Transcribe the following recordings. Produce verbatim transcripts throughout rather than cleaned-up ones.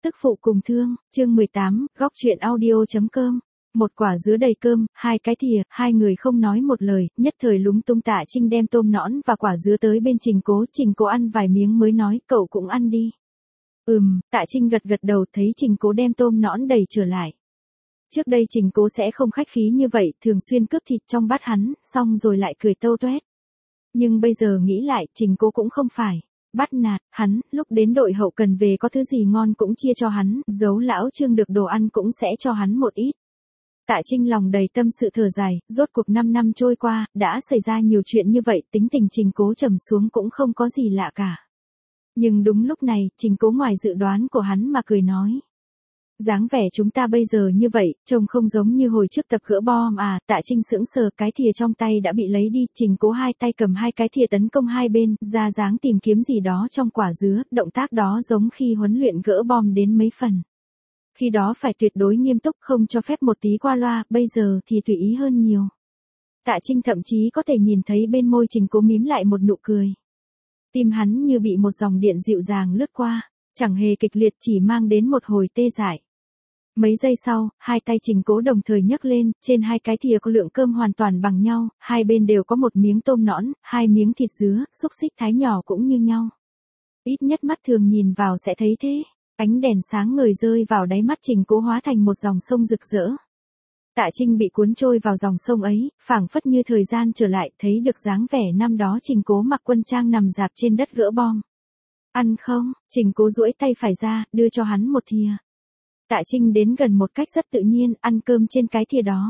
Tức phụ cùng thương, chương mười tám, góc chuyện audio.com. Một quả dứa đầy cơm, hai cái thìa, hai người không nói một lời, nhất thời lúng túng. Tạ Trinh đem tôm nõn và quả dứa tới bên Trình Cố, Trình Cố ăn vài miếng mới nói, cậu cũng ăn đi. Ừm, Tạ Trinh gật gật đầu, thấy Trình Cố đem tôm nõn đầy trở lại. Trước đây Trình Cố sẽ không khách khí như vậy, thường xuyên cướp thịt trong bát hắn, xong rồi lại cười tâu toét. Nhưng bây giờ nghĩ lại, Trình Cố cũng không phải bắt nạt hắn, lúc đến đội hậu cần về có thứ gì ngon cũng chia cho hắn, giấu lão Trương được đồ ăn cũng sẽ cho hắn một ít. Tạ Trinh lòng đầy tâm sự thở dài, rốt cuộc năm năm trôi qua, đã xảy ra nhiều chuyện như vậy, tính tình Trình Cố trầm xuống cũng không có gì lạ cả. Nhưng đúng lúc này, Trình Cố ngoài dự đoán của hắn mà cười nói. Dáng vẻ chúng ta bây giờ như vậy, trông không giống như hồi trước tập gỡ bom à. Tạ Trinh sững sờ, cái thìa trong tay đã bị lấy đi. Trình Cố hai tay cầm hai cái thìa tấn công hai bên, ra dáng tìm kiếm gì đó trong quả dứa, động tác đó giống khi huấn luyện gỡ bom đến mấy phần. Khi đó phải tuyệt đối nghiêm túc, không cho phép một tí qua loa, bây giờ thì tùy ý hơn nhiều. Tạ Trinh thậm chí có thể nhìn thấy bên môi Trình Cố mím lại một nụ cười. Tim hắn như bị một dòng điện dịu dàng lướt qua, chẳng hề kịch liệt, chỉ mang đến một hồi tê dại. Mấy giây sau, hai tay Trình Cố đồng thời nhấc lên, trên hai cái thìa có lượng cơm hoàn toàn bằng nhau, hai bên đều có một miếng tôm nõn, hai miếng thịt dứa, xúc xích thái nhỏ cũng như nhau. Ít nhất mắt thường nhìn vào sẽ thấy thế. Ánh đèn sáng ngời rơi vào đáy mắt Trình Cố hóa thành một dòng sông rực rỡ. Tạ Trinh bị cuốn trôi vào dòng sông ấy, phảng phất như thời gian trở lại, thấy được dáng vẻ năm đó Trình Cố mặc quân trang nằm rạp trên đất gỡ bom. Ăn không? Trình Cố duỗi tay phải ra, đưa cho hắn một thìa. Tạ Trinh đến gần một cách rất tự nhiên, ăn cơm trên cái thìa đó.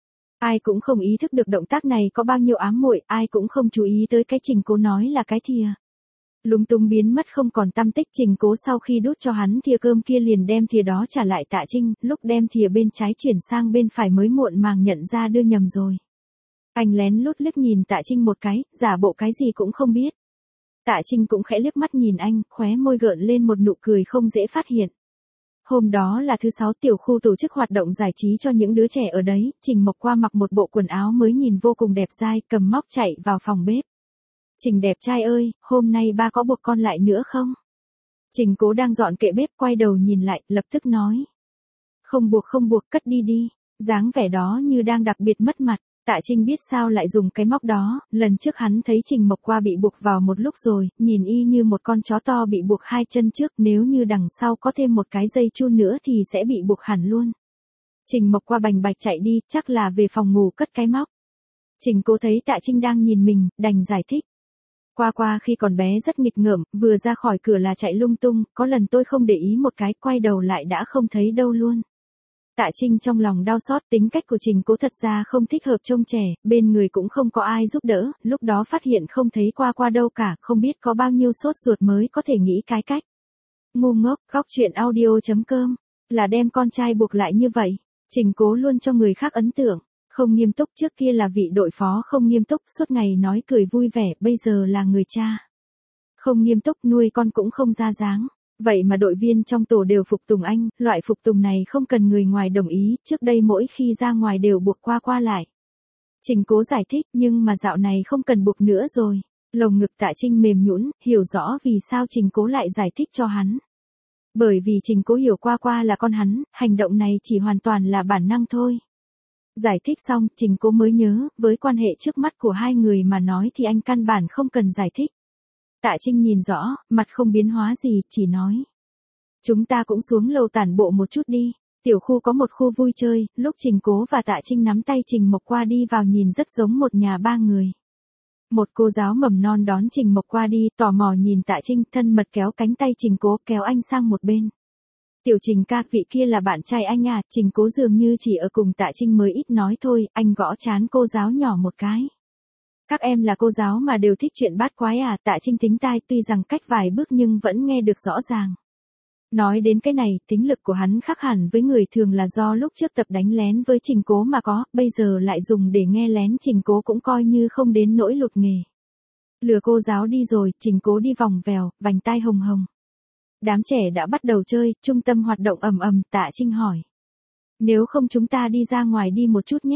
Ai cũng không ý thức được động tác này có bao nhiêu ám muội, ai cũng không chú ý tới cái Trình Cố nói là cái thìa. Lúng túng biến mất không còn tăm tích. Trình Cố sau khi đút cho hắn thìa cơm kia liền đem thìa đó trả lại Tạ Trinh, lúc đem thìa bên trái chuyển sang bên phải mới muộn màng nhận ra đưa nhầm rồi. Anh lén lút liếc nhìn Tạ Trinh một cái, giả bộ cái gì cũng không biết. Tạ Trinh cũng khẽ liếc mắt nhìn anh, khóe môi gợn lên một nụ cười không dễ phát hiện. Hôm đó là thứ sáu, tiểu khu tổ chức hoạt động giải trí cho những đứa trẻ ở đấy, Trình Mộc Qua mặc một bộ quần áo mới nhìn vô cùng đẹp dai, cầm móc chạy vào phòng bếp. Trình đẹp trai ơi, hôm nay ba có buộc con lại nữa không? Trình Cố đang dọn kệ bếp quay đầu nhìn lại, lập tức nói. Không buộc không buộc, cất đi đi, dáng vẻ đó như đang đặc biệt mất mặt. Tạ Trinh biết sao lại dùng cái móc đó, lần trước hắn thấy Trình Mộc Qua bị buộc vào một lúc rồi, nhìn y như một con chó to bị buộc hai chân trước, nếu như đằng sau có thêm một cái dây chun nữa thì sẽ bị buộc hẳn luôn. Trình Mộc Qua bành bạch chạy đi, chắc là về phòng ngủ cất cái móc. Trình Cố thấy Tạ Trinh đang nhìn mình, đành giải thích. Qua qua khi còn bé rất nghịch ngợm, vừa ra khỏi cửa là chạy lung tung, có lần tôi không để ý một cái, quay đầu lại đã không thấy đâu luôn. Tạ Trinh trong lòng đau xót, tính cách của Trình Cố thật ra không thích hợp trông trẻ, bên người cũng không có ai giúp đỡ, lúc đó phát hiện không thấy qua qua đâu cả, không biết có bao nhiêu sốt ruột mới có thể nghĩ cái cách. Ngu ngốc, góc chuyện audio.com, là đem con trai buộc lại như vậy. Trình Cố luôn cho người khác ấn tượng, không nghiêm túc, trước kia là vị đội phó không nghiêm túc, suốt ngày nói cười vui vẻ, bây giờ là người cha. Không nghiêm túc, nuôi con cũng không ra dáng. Vậy mà đội viên trong tổ đều phục tùng anh, loại phục tùng này không cần người ngoài đồng ý, trước đây mỗi khi ra ngoài đều buộc qua qua lại. Trình Cố giải thích, nhưng mà dạo này không cần buộc nữa rồi. Lồng ngực Tạ Trinh mềm nhũn, hiểu rõ vì sao Trình Cố lại giải thích cho hắn. Bởi vì Trình Cố hiểu qua qua là con hắn, hành động này chỉ hoàn toàn là bản năng thôi. Giải thích xong, Trình Cố mới nhớ, với quan hệ trước mắt của hai người mà nói thì anh căn bản không cần giải thích. Tạ Trinh nhìn rõ, mặt không biến hóa gì, chỉ nói. Chúng ta cũng xuống lầu tản bộ một chút đi. Tiểu khu có một khu vui chơi, lúc Trình Cố và Tạ Trinh nắm tay Trình Mộc Qua đi vào nhìn rất giống một nhà ba người. Một cô giáo mầm non đón Trình Mộc Qua đi, tò mò nhìn Tạ Trinh, thân mật kéo cánh tay Trình Cố, kéo anh sang một bên. Tiểu Trình ca, vị kia là bạn trai anh à. Trình Cố dường như chỉ ở cùng Tạ Trinh mới ít nói thôi, anh gõ trán cô giáo nhỏ một cái. Các em là cô giáo mà đều thích chuyện bát quái à. Tạ Trinh tính tai, tuy rằng cách vài bước nhưng vẫn nghe được rõ ràng. Nói đến cái này, tính lực của hắn khác hẳn với người thường là do lúc trước tập đánh lén với Trình Cố mà có, bây giờ lại dùng để nghe lén Trình Cố cũng coi như không đến nỗi lụt nghề. Lừa cô giáo đi rồi, Trình Cố đi vòng vèo, vành tai hồng hồng. Đám trẻ đã bắt đầu chơi, trung tâm hoạt động ầm ầm. Tạ Trinh hỏi. Nếu không chúng ta đi ra ngoài đi một chút nhé.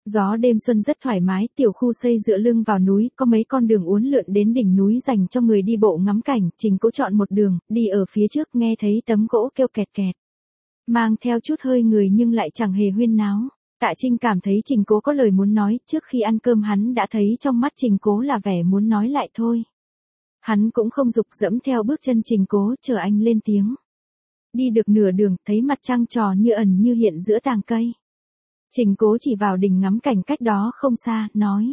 Gió đêm xuân rất thoải mái, tiểu khu xây dựa lưng vào núi, có mấy con đường uốn lượn đến đỉnh núi dành cho người đi bộ ngắm cảnh, Trình Cố chọn một đường, đi ở phía trước nghe thấy tấm gỗ kêu kẹt kẹt. Mang theo chút hơi người nhưng lại chẳng hề huyên náo. Tạ Trinh cảm thấy Trình Cố có lời muốn nói, trước khi ăn cơm hắn đã thấy trong mắt Trình Cố là vẻ muốn nói lại thôi. Hắn cũng không giục dẫm theo bước chân Trình Cố, chờ anh lên tiếng. Đi được nửa đường, thấy mặt trăng tròn như ẩn như hiện giữa tàng cây. Trình Cố chỉ vào đỉnh ngắm cảnh cách đó không xa, nói.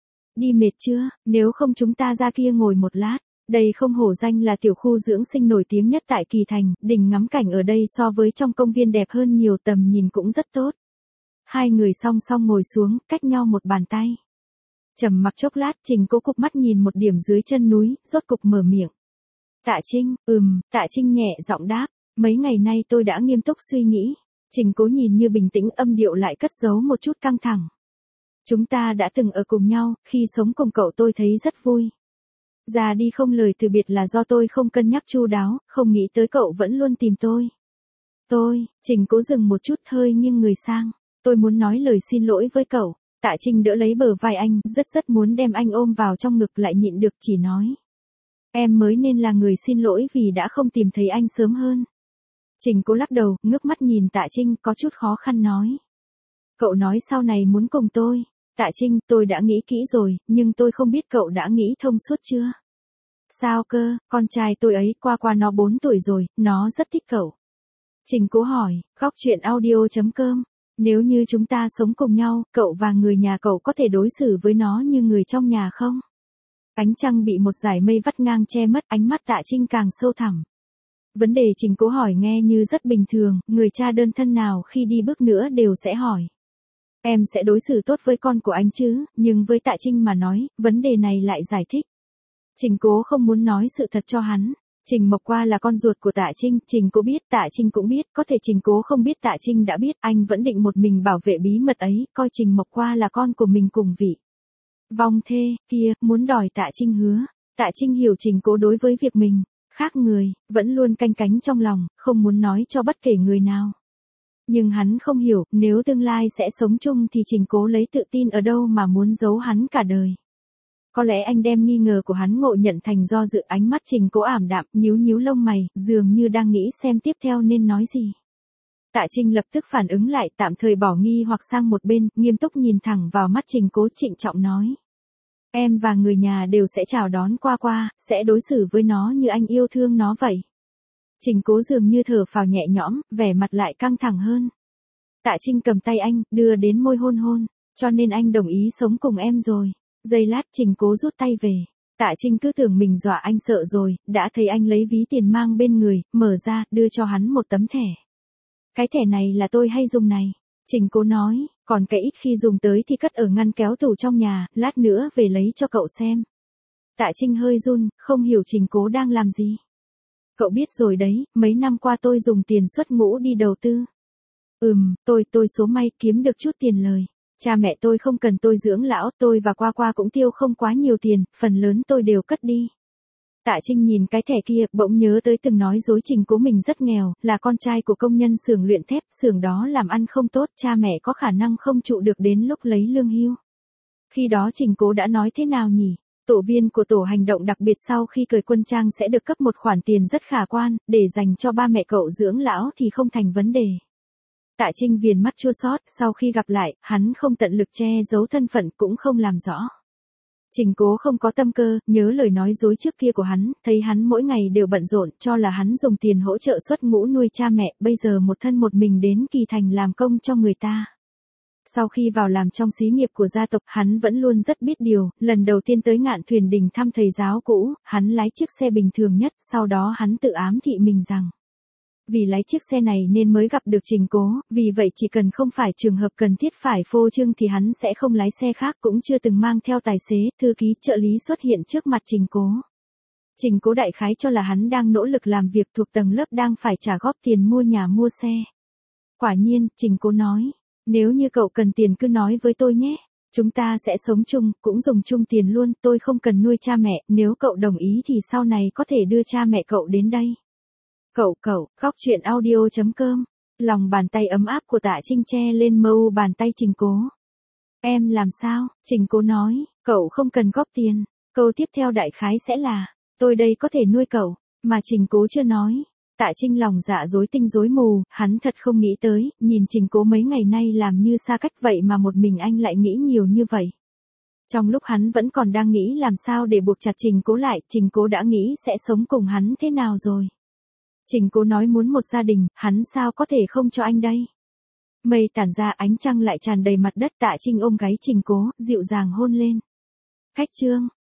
Đi mệt chưa, nếu không chúng ta ra kia ngồi một lát. Đây không hổ danh là tiểu khu dưỡng sinh nổi tiếng nhất tại Kỳ Thành, đỉnh ngắm cảnh ở đây so với trong công viên đẹp hơn nhiều, tầm nhìn cũng rất tốt. Hai người song song ngồi xuống, cách nhau một bàn tay. Trầm mặc chốc lát, Trình Cố cụp mắt nhìn một điểm dưới chân núi, rốt cục mở miệng. Tạ Trinh, ừm, Tạ Trinh nhẹ giọng đáp, mấy ngày nay tôi đã nghiêm túc suy nghĩ. Trình Cố nhìn như bình tĩnh, âm điệu lại cất giấu một chút căng thẳng. Chúng ta đã từng ở cùng nhau, khi sống cùng cậu tôi thấy rất vui. Già đi không lời từ biệt là do tôi không cân nhắc chu đáo, không nghĩ tới cậu vẫn luôn tìm tôi. Tôi, Trình Cố dừng một chút, hơi nghiêng người sang. Tôi muốn nói lời xin lỗi với cậu. Tạ Trinh đỡ lấy bờ vai anh, rất rất muốn đem anh ôm vào trong ngực, lại nhịn được chỉ nói. Em mới nên là người xin lỗi vì đã không tìm thấy anh sớm hơn. Trình Cố lắc đầu, ngước mắt nhìn Tạ Trinh, có chút khó khăn nói. Cậu nói sau này muốn cùng tôi. Tạ Trinh, tôi đã nghĩ kỹ rồi, nhưng tôi không biết cậu đã nghĩ thông suốt chưa? Sao cơ, con trai tôi ấy qua qua nó bốn tuổi rồi, nó rất thích cậu. Trình Cố hỏi, góc chuyện audio chấm com. Nếu như chúng ta sống cùng nhau, cậu và người nhà cậu có thể đối xử với nó như người trong nhà không? Ánh trăng bị một dải mây vắt ngang che mất, ánh mắt Tạ Trinh càng sâu thẳm. Vấn đề Trình Cố hỏi nghe như rất bình thường, người cha đơn thân nào khi đi bước nữa đều sẽ hỏi. Em sẽ đối xử tốt với con của anh chứ, nhưng với Tạ Trinh mà nói, vấn đề này lại giải thích. Trình Cố không muốn nói sự thật cho hắn. Trình Mộc Qua là con ruột của Tạ Trinh, Trình Cố biết, Tạ Trinh cũng biết, có thể Trình Cố không biết, Tạ Trinh đã biết, anh vẫn định một mình bảo vệ bí mật ấy, coi Trình Mộc Qua là con của mình cùng vị. Vong thê, kia, muốn đòi Tạ Trinh hứa. Tạ Trinh hiểu Trình Cố đối với việc mình, khác người, vẫn luôn canh cánh trong lòng, không muốn nói cho bất kể người nào. Nhưng hắn không hiểu, nếu tương lai sẽ sống chung thì Trình Cố lấy tự tin ở đâu mà muốn giấu hắn cả đời. Có lẽ anh đem nghi ngờ của hắn ngộ nhận thành do dự, ánh mắt Trình Cố ảm đạm, nhíu nhíu lông mày, dường như đang nghĩ xem tiếp theo nên nói gì. Tạ Trinh lập tức phản ứng lại, tạm thời bỏ nghi hoặc sang một bên, nghiêm túc nhìn thẳng vào mắt Trình Cố, trịnh trọng nói. Em và người nhà đều sẽ chào đón Qua Qua, sẽ đối xử với nó như anh yêu thương nó vậy. Trình Cố dường như thở phào nhẹ nhõm, vẻ mặt lại căng thẳng hơn. Tạ Trinh cầm tay anh, đưa đến môi hôn hôn, cho nên anh đồng ý sống cùng em rồi. Giây lát Trình Cố rút tay về. Tạ Trinh cứ tưởng mình dọa anh sợ rồi, đã thấy anh lấy ví tiền mang bên người, mở ra, đưa cho hắn một tấm thẻ. Cái thẻ này là tôi hay dùng này. Trình Cố nói, còn cái ít khi dùng tới thì cất ở ngăn kéo tủ trong nhà, lát nữa về lấy cho cậu xem. Tạ Trinh hơi run, không hiểu Trình Cố đang làm gì. Cậu biết rồi đấy, mấy năm qua tôi dùng tiền xuất ngũ đi đầu tư. Ừm, tôi, tôi số may kiếm được chút tiền lời. Cha mẹ tôi không cần tôi dưỡng lão, tôi và Qua Qua cũng tiêu không quá nhiều tiền, phần lớn tôi đều cất đi. Tạ Trinh nhìn cái thẻ kia, bỗng nhớ tới từng nói dối Trình Cố mình rất nghèo, là con trai của công nhân xưởng luyện thép, xưởng đó làm ăn không tốt, cha mẹ có khả năng không trụ được đến lúc lấy lương hưu. Khi đó Trình Cố đã nói thế nào nhỉ? Tổ viên của tổ hành động đặc biệt sau khi cởi quân trang sẽ được cấp một khoản tiền rất khả quan, để dành cho ba mẹ cậu dưỡng lão thì không thành vấn đề. Tạ Trinh viền mắt chua xót, sau khi gặp lại, hắn không tận lực che giấu thân phận cũng không làm rõ. Trình Cố không có tâm cơ, nhớ lời nói dối trước kia của hắn, thấy hắn mỗi ngày đều bận rộn, cho là hắn dùng tiền hỗ trợ xuất ngũ nuôi cha mẹ, bây giờ một thân một mình đến Kỳ Thành làm công cho người ta. Sau khi vào làm trong xí nghiệp của gia tộc, hắn vẫn luôn rất biết điều, lần đầu tiên tới Ngạn Thuyền Đình thăm thầy giáo cũ, hắn lái chiếc xe bình thường nhất, sau đó hắn tự ám thị mình rằng. Vì lái chiếc xe này nên mới gặp được Trình Cố, vì vậy chỉ cần không phải trường hợp cần thiết phải phô trương thì hắn sẽ không lái xe khác, cũng chưa từng mang theo tài xế, thư ký, trợ lý xuất hiện trước mặt Trình Cố. Trình Cố đại khái cho là hắn đang nỗ lực làm việc thuộc tầng lớp đang phải trả góp tiền mua nhà mua xe. Quả nhiên, Trình Cố nói, nếu như cậu cần tiền cứ nói với tôi nhé, chúng ta sẽ sống chung, cũng dùng chung tiền luôn, tôi không cần nuôi cha mẹ, nếu cậu đồng ý thì sau này có thể đưa cha mẹ cậu đến đây. Cậu cậu, góc chuyện audio chấm com. Lòng bàn tay ấm áp của Tạ Trinh che lên mờ u bàn tay Trình Cố. Em làm sao? Trình Cố nói, cậu không cần góp tiền. Câu tiếp theo đại khái sẽ là, tôi đây có thể nuôi cậu, mà Trình Cố chưa nói. Tạ Trinh lòng dạ rối tinh rối mù, hắn thật không nghĩ tới, nhìn Trình Cố mấy ngày nay làm như xa cách vậy mà một mình anh lại nghĩ nhiều như vậy. Trong lúc hắn vẫn còn đang nghĩ làm sao để buộc chặt Trình Cố lại, Trình Cố đã nghĩ sẽ sống cùng hắn thế nào rồi. Trình Cố nói muốn một gia đình, hắn sao có thể không cho anh đây. Mây tản ra, ánh trăng lại tràn đầy mặt đất. Tạ Trinh ôm gáy Trình Cố, dịu dàng hôn lên. Khách trương.